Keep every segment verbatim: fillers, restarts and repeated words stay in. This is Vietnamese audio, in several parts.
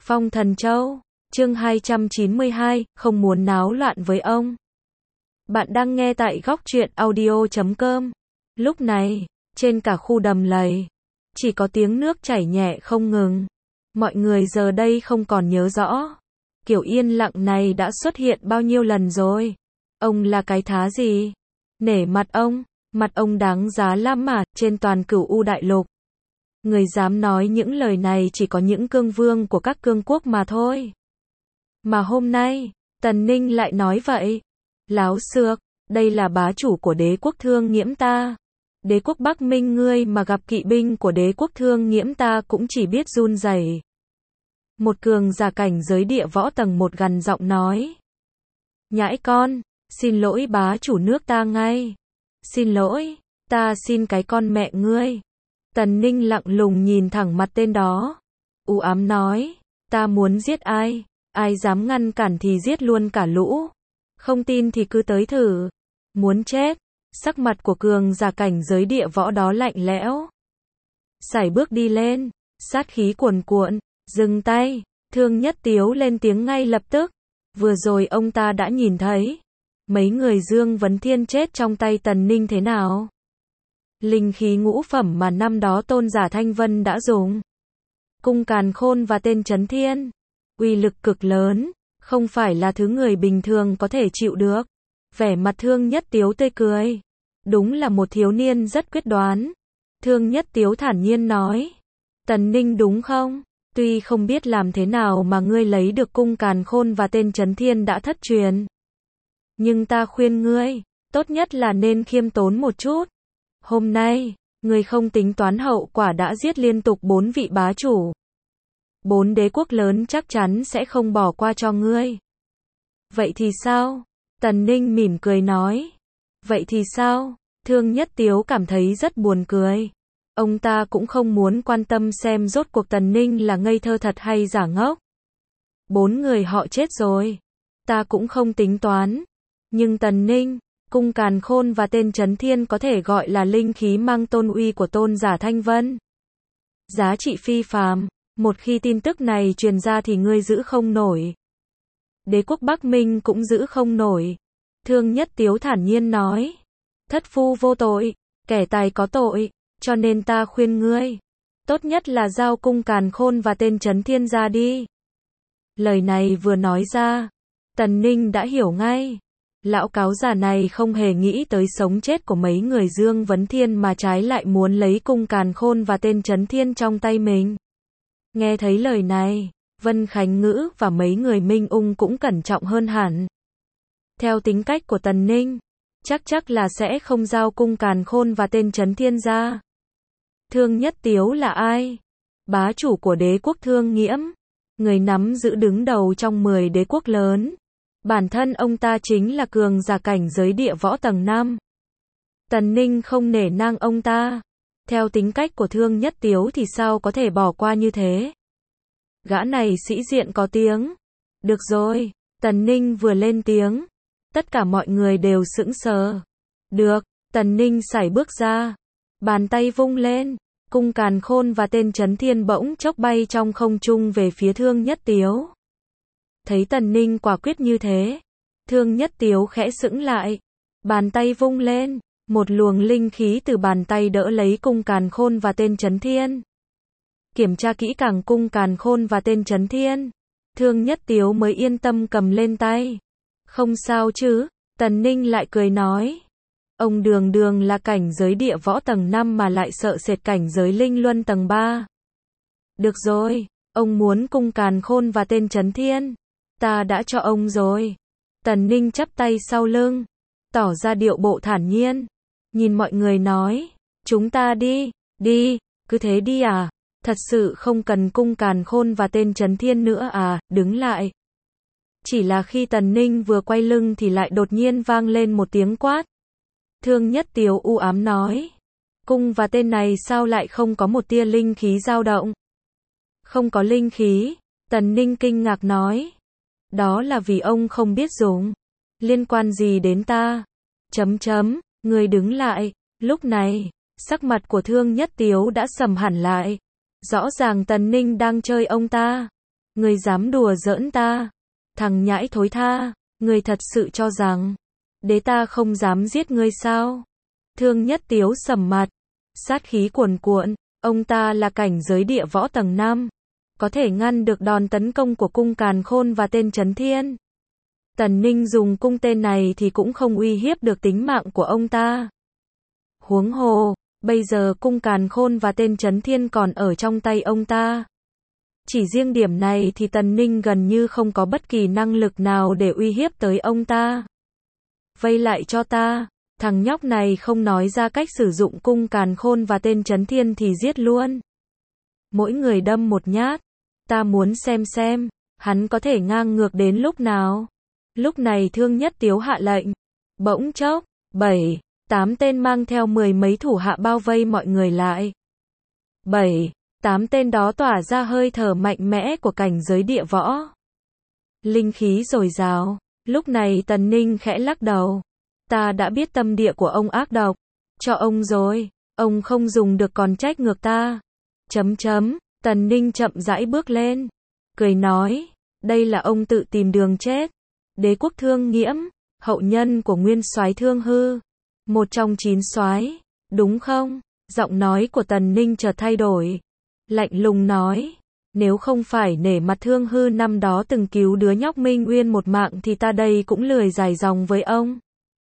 Phong Thần Châu, chương hai trăm chín mươi hai, không muốn náo loạn với ông. Bạn đang nghe tại góc truyện audio chấm com. Lúc này, trên cả khu đầm lầy, chỉ có tiếng nước chảy nhẹ không ngừng. Mọi người giờ đây không còn nhớ rõ, kiểu yên lặng này đã xuất hiện bao nhiêu lần rồi. Ông là cái thá gì? Nể mặt ông, mặt ông đáng giá lắm mà, trên toàn cửu U đại lục. Người dám nói những lời này chỉ có những cương vương của các cương quốc mà thôi. Mà hôm nay, Tần Ninh lại nói vậy. Láo xược, đây là bá chủ của đế quốc Thương Nghiễm ta. Đế quốc Bắc Minh ngươi mà gặp kỵ binh của đế quốc Thương Nghiễm ta cũng chỉ biết run rẩy. Một cường giả cảnh giới địa võ tầng một gằn giọng nói. Nhãi con, xin lỗi bá chủ nước ta ngay. Xin lỗi, ta xin cái con mẹ ngươi. Tần Ninh lặng lùng nhìn thẳng mặt tên đó. U ám nói, ta muốn giết ai, ai dám ngăn cản thì giết luôn cả lũ. Không tin thì cứ tới thử. Muốn chết, sắc mặt của cường giả cảnh giới địa võ đó lạnh lẽo. Sải bước đi lên, sát khí cuồn cuộn, dừng tay, Thương Nhất Tiếu lên tiếng ngay lập tức. Vừa rồi ông ta đã nhìn thấy, mấy người Dương Vấn Thiên chết trong tay Tần Ninh thế nào. Linh khí ngũ phẩm mà năm đó tôn giả Thanh Vân đã dùng. Cung Càn Khôn và tên Chấn Thiên. Uy lực cực lớn, không phải là thứ người bình thường có thể chịu được. Vẻ mặt Thương Nhất Tiếu tươi cười. Đúng là một thiếu niên rất quyết đoán. Thương Nhất Tiếu thản nhiên nói. Tần Ninh đúng không? Tuy không biết làm thế nào mà ngươi lấy được Cung Càn Khôn và tên Chấn Thiên đã thất truyền. Nhưng ta khuyên ngươi, tốt nhất là nên khiêm tốn một chút. Hôm nay, ngươi không tính toán hậu quả đã giết liên tục bốn vị bá chủ. Bốn đế quốc lớn chắc chắn sẽ không bỏ qua cho ngươi. Vậy thì sao? Tần Ninh mỉm cười nói. Vậy thì sao? Thương Nhất Tiếu cảm thấy rất buồn cười. Ông ta cũng không muốn quan tâm xem rốt cuộc Tần Ninh là ngây thơ thật hay giả ngốc. Bốn người họ chết rồi. Ta cũng không tính toán. Nhưng Tần Ninh, Cung Càn Khôn và tên Chấn Thiên có thể gọi là linh khí mang tôn uy của tôn giả Thanh Vân. Giá trị phi phàm, một khi tin tức này truyền ra thì ngươi giữ không nổi. Đế quốc Bắc Minh cũng giữ không nổi. Thương Nhất Tiếu thản nhiên nói. Thất phu vô tội, kẻ tài có tội, cho nên ta khuyên ngươi. Tốt nhất là giao Cung Càn Khôn và tên Chấn Thiên ra đi. Lời này vừa nói ra, Tần Ninh đã hiểu ngay. Lão cáo già này không hề nghĩ tới sống chết của mấy người Dương Vấn Thiên mà trái lại muốn lấy Cung Càn Khôn và tên Chấn Thiên trong tay mình. Nghe thấy lời này, Vân Khánh Ngữ và mấy người Minh Ung cũng cẩn trọng hơn hẳn. Theo tính cách của Tần Ninh, chắc chắc là sẽ không giao Cung Càn Khôn và tên Chấn Thiên ra. Thương Nhất Tiếu là ai? Bá chủ của đế quốc Thương Nghiễm, người nắm giữ đứng đầu trong mười đế quốc lớn. Bản thân ông ta chính là cường giả cảnh giới địa võ tầng năm. Tần Ninh không nể nang ông ta. Theo tính cách của Thương Nhất Tiếu thì sao có thể bỏ qua như thế? Gã này sĩ diện có tiếng. Được rồi, Tần Ninh vừa lên tiếng. Tất cả mọi người đều sững sờ. Được, Tần Ninh sải bước ra. Bàn tay vung lên. Cung Càn Khôn và tên Chấn Thiên bỗng chốc bay trong không trung về phía Thương Nhất Tiếu. Thấy Tần Ninh quả quyết như thế, Thương Nhất Tiếu khẽ sững lại. Bàn tay vung lên, một luồng linh khí từ bàn tay đỡ lấy Cung Càn Khôn và tên Chấn Thiên. Kiểm tra kỹ càng Cung Càn Khôn và tên Chấn Thiên, Thương Nhất Tiếu mới yên tâm cầm lên tay. Không sao chứ? Tần Ninh lại cười nói. Ông đường đường là cảnh giới địa võ tầng năm mà lại sợ sệt cảnh giới linh luân tầng ba. Được rồi, ông muốn Cung Càn Khôn và tên Chấn Thiên. Ta đã cho ông rồi. Tần Ninh chắp tay sau lưng, tỏ ra điệu bộ thản nhiên. Nhìn mọi người nói, chúng ta đi, đi, cứ thế đi à? Thật sự không cần Cung Càn Khôn và tên Chấn Thiên nữa à? Đứng lại. Chỉ là khi Tần Ninh vừa quay lưng thì lại đột nhiên vang lên một tiếng quát. Thương Nhất Tiếu u ám nói. Cung và tên này sao lại không có một tia linh khí dao động? Không có linh khí, Tần Ninh kinh ngạc nói. Đó là vì ông không biết dùng. Liên quan gì đến ta? Chấm chấm, người đứng lại. Lúc này, sắc mặt của Thương Nhất Tiếu đã sầm hẳn lại. Rõ ràng Tần Ninh đang chơi ông ta. Ngươi dám đùa giỡn ta? Thằng nhãi thối tha, ngươi thật sự cho rằng đế ta không dám giết ngươi sao? Thương Nhất Tiếu sầm mặt, sát khí cuồn cuộn, ông ta là cảnh giới địa võ tầng năm, có thể ngăn được đòn tấn công của cung Càn Khôn và tên Chấn Thiên. Tần Ninh dùng cung tên này thì cũng không uy hiếp được tính mạng của ông ta. Huống hồ, bây giờ cung Càn Khôn và tên Chấn Thiên còn ở trong tay ông ta. Chỉ riêng điểm này thì Tần Ninh gần như không có bất kỳ năng lực nào để uy hiếp tới ông ta. Vây lại cho ta, thằng nhóc này không nói ra cách sử dụng cung Càn Khôn và tên Chấn Thiên thì giết luôn. Mỗi người đâm một nhát, ta muốn xem xem, hắn có thể ngang ngược đến lúc nào. Lúc này Thương Nhất Tiếu hạ lệnh, bỗng chốc, bảy, tám tên mang theo mười mấy thủ hạ bao vây mọi người lại. Bảy, tám tên đó tỏa ra hơi thở mạnh mẽ của cảnh giới địa võ. Linh khí dồi dào, lúc này Tần Ninh khẽ lắc đầu. Ta đã biết tâm địa của ông ác độc, cho ông rồi, ông không dùng được còn trách ngược ta. Chấm chấm, Tần Ninh chậm rãi bước lên, cười nói, đây là ông tự tìm đường chết. Đế quốc Thương Nghiễm, hậu nhân của nguyên soái Thương Hư, một trong chín soái, đúng không? Giọng nói của Tần Ninh chợt thay đổi, lạnh lùng nói, nếu không phải nể mặt Thương Hư năm đó từng cứu đứa nhóc Minh Uyên một mạng thì ta đây cũng lười dài dòng với ông.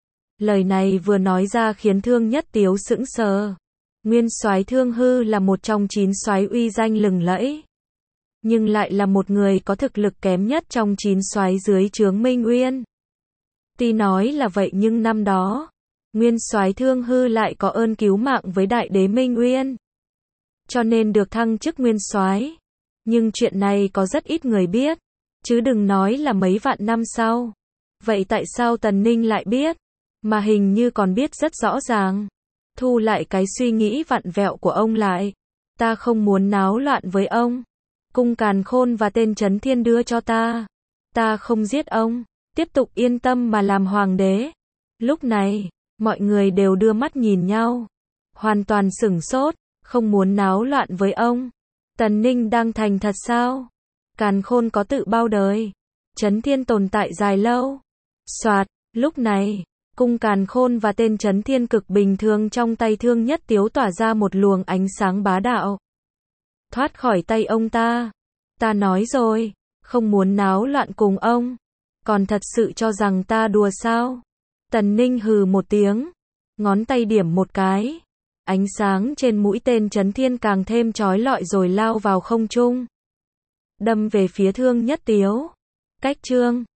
Lời này vừa nói ra khiến Thương Nhất Tiếu sững sờ. Nguyên soái Thương Hư là một trong chín soái uy danh lừng lẫy, nhưng lại là một người có thực lực kém nhất trong chín soái dưới trướng Minh Uyên. Tuy nói là vậy nhưng năm đó, Nguyên soái Thương Hư lại có ơn cứu mạng với đại đế Minh Uyên, cho nên được thăng chức nguyên soái. Nhưng chuyện này có rất ít người biết, chứ đừng nói là mấy vạn năm sau. Vậy tại sao Tần Ninh lại biết, mà hình như còn biết rất rõ ràng? Thu lại cái suy nghĩ vặn vẹo của ông lại. Ta không muốn náo loạn với ông. Cung Càn Khôn và tên Chấn Thiên đưa cho ta. Ta không giết ông, tiếp tục yên tâm mà làm hoàng đế. Lúc này, mọi người đều đưa mắt nhìn nhau, hoàn toàn sửng sốt, không muốn náo loạn với ông. Tần Ninh đang thành thật sao? Càn Khôn có tự bao đời, Chấn Thiên tồn tại dài lâu. Soạt, lúc này, cung Càn Khôn và tên Chấn Thiên cực bình thường trong tay Thương Nhất Tiếu tỏa ra một luồng ánh sáng bá đạo. Thoát khỏi tay ông ta. Ta nói rồi, không muốn náo loạn cùng ông. Còn thật sự cho rằng ta đùa sao? Tần Ninh hừ một tiếng, ngón tay điểm một cái. Ánh sáng trên mũi tên Chấn Thiên càng thêm chói lọi rồi lao vào không trung, đâm về phía Thương Nhất Tiếu. Cách chương